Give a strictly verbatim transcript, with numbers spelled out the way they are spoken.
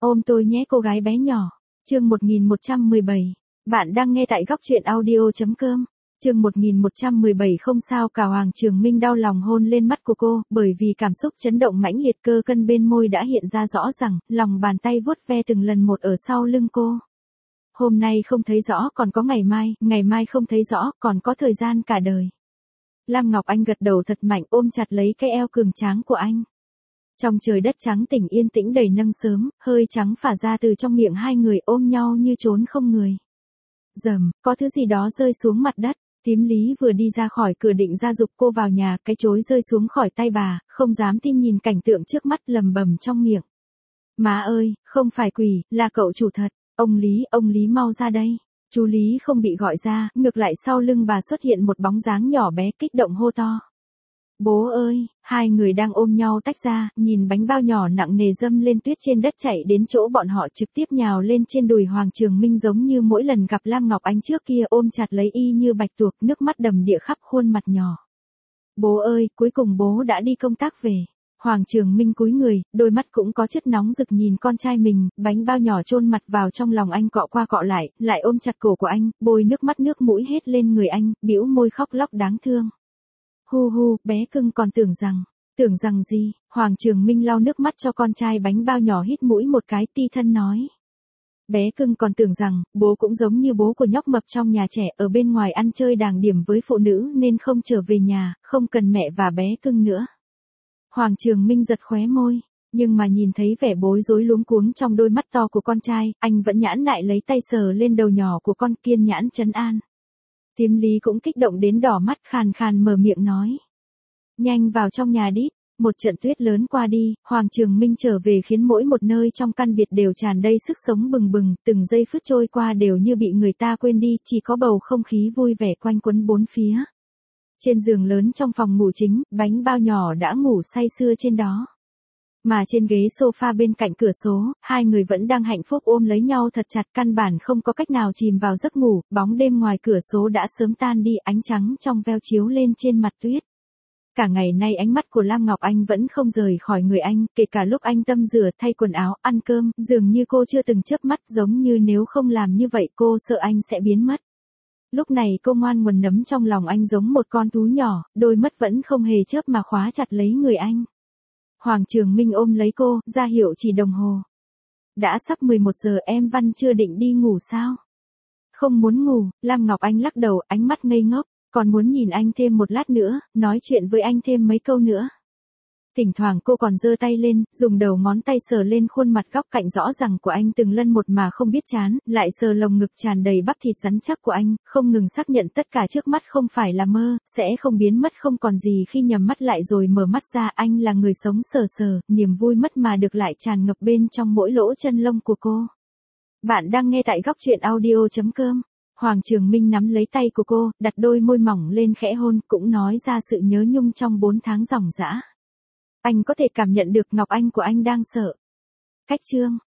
Ôm tôi nhé cô gái bé nhỏ. Chương một nghìn một trăm mười bảy. Bạn đang nghe tại góc truyện audio chấm com. Chương một nghìn một trăm mười bảy. Không sao cả. Hoàng Trường Minh đau lòng hôn lên mắt của cô, bởi vì cảm xúc chấn động mãnh liệt, cơ cân bên môi đã hiện ra rõ ràng, lòng bàn tay vuốt ve từng lần một ở sau lưng cô. Hôm nay không thấy rõ còn có ngày mai, ngày mai không thấy rõ còn có thời gian cả đời. Lam Ngọc Anh gật đầu thật mạnh, ôm chặt lấy cái eo cường tráng của anh. Trong trời đất trắng tỉnh yên tĩnh đầy nâng sớm, hơi trắng phả ra từ trong miệng hai người, ôm nhau như trốn không người. Rầm, có thứ gì đó rơi xuống mặt đất. Thím Lý vừa đi ra khỏi cửa định ra giục cô vào nhà, cái chối rơi xuống khỏi tay bà, không dám tin nhìn cảnh tượng trước mắt, lầm bầm trong miệng. Má ơi, không phải quỷ, là cậu chủ thật. Ông Lý, ông Lý mau ra đây. Chú Lý không bị gọi ra, ngược lại sau lưng bà xuất hiện một bóng dáng nhỏ bé, kích động hô to. Bố ơi, hai người đang ôm nhau tách ra, nhìn bánh bao nhỏ nặng nề dâm lên tuyết trên đất chạy đến chỗ bọn họ, trực tiếp nhào lên trên đùi Hoàng Trường Minh giống như mỗi lần gặp Lam Ngọc Anh trước kia, ôm chặt lấy y như bạch tuộc, nước mắt đầm đìa khắp khuôn mặt nhỏ. Bố ơi, cuối cùng bố đã đi công tác về. Hoàng Trường Minh cúi người, đôi mắt cũng có chất nóng rực nhìn con trai mình, bánh bao nhỏ chôn mặt vào trong lòng anh, cọ qua cọ lại, lại ôm chặt cổ của anh, bôi nước mắt nước mũi hết lên người anh, bĩu môi khóc lóc đáng thương. Hu hu, bé cưng còn tưởng rằng, tưởng rằng gì? Hoàng Trường Minh lau nước mắt cho con trai bánh bao nhỏ, hít mũi một cái, ti thân nói. Bé cưng còn tưởng rằng, bố cũng giống như bố của nhóc mập trong nhà trẻ, ở bên ngoài ăn chơi đàng điểm với phụ nữ nên không trở về nhà, không cần mẹ và bé cưng nữa. Hoàng Trường Minh giật khóe môi, nhưng mà nhìn thấy vẻ bối rối luống cuống trong đôi mắt to của con trai, anh vẫn nhãn nại lấy tay sờ lên đầu nhỏ của con, kiên nhãn trấn an. Thím Lý cũng kích động đến đỏ mắt, khàn khàn mở miệng nói. Nhanh vào trong nhà đi. Một trận tuyết lớn qua đi, Hoàng Trường Minh trở về khiến mỗi một nơi trong căn biệt đều tràn đầy sức sống bừng bừng, từng giây phút trôi qua đều như bị người ta quên đi, chỉ có bầu không khí vui vẻ quanh quẩn bốn phía. Trên giường lớn trong phòng ngủ chính, bánh bao nhỏ đã ngủ say sưa trên đó. Mà trên ghế sofa bên cạnh cửa sổ, hai người vẫn đang hạnh phúc ôm lấy nhau thật chặt, căn bản không có cách nào chìm vào giấc ngủ, bóng đêm ngoài cửa sổ đã sớm tan đi, ánh trắng trong veo chiếu lên trên mặt tuyết. Cả ngày nay ánh mắt của Lam Ngọc Anh vẫn không rời khỏi người anh, kể cả lúc anh tắm rửa, thay quần áo, ăn cơm, dường như cô chưa từng chớp mắt, giống như nếu không làm như vậy cô sợ anh sẽ biến mất. Lúc này cô ngoan ngoãn nấm trong lòng anh giống một con thú nhỏ, đôi mắt vẫn không hề chớp mà khóa chặt lấy người anh. Hoàng Trường Minh ôm lấy cô, ra hiệu chỉ đồng hồ. Đã sắp mười một giờ, em Văn chưa định đi ngủ sao? Không muốn ngủ, Lam Ngọc Anh lắc đầu, ánh mắt ngây ngốc, còn muốn nhìn anh thêm một lát nữa, nói chuyện với anh thêm mấy câu nữa. Thỉnh thoảng cô còn giơ tay lên, dùng đầu ngón tay sờ lên khuôn mặt góc cạnh rõ ràng của anh từng lần một mà không biết chán, lại sờ lồng ngực tràn đầy bắp thịt rắn chắc của anh, không ngừng xác nhận tất cả trước mắt không phải là mơ, sẽ không biến mất không còn gì khi nhắm mắt lại rồi mở mắt ra, anh là người sống sờ sờ, niềm vui mất mà được lại tràn ngập bên trong mỗi lỗ chân lông của cô. Bạn đang nghe tại góc truyện audio chấm com. Hoàng Trường Minh nắm lấy tay của cô, đặt đôi môi mỏng lên khẽ hôn, cũng nói ra sự nhớ nhung trong bốn tháng ròng rã. Anh có thể cảm nhận được Ngọc Anh của anh đang sợ. Cách chương.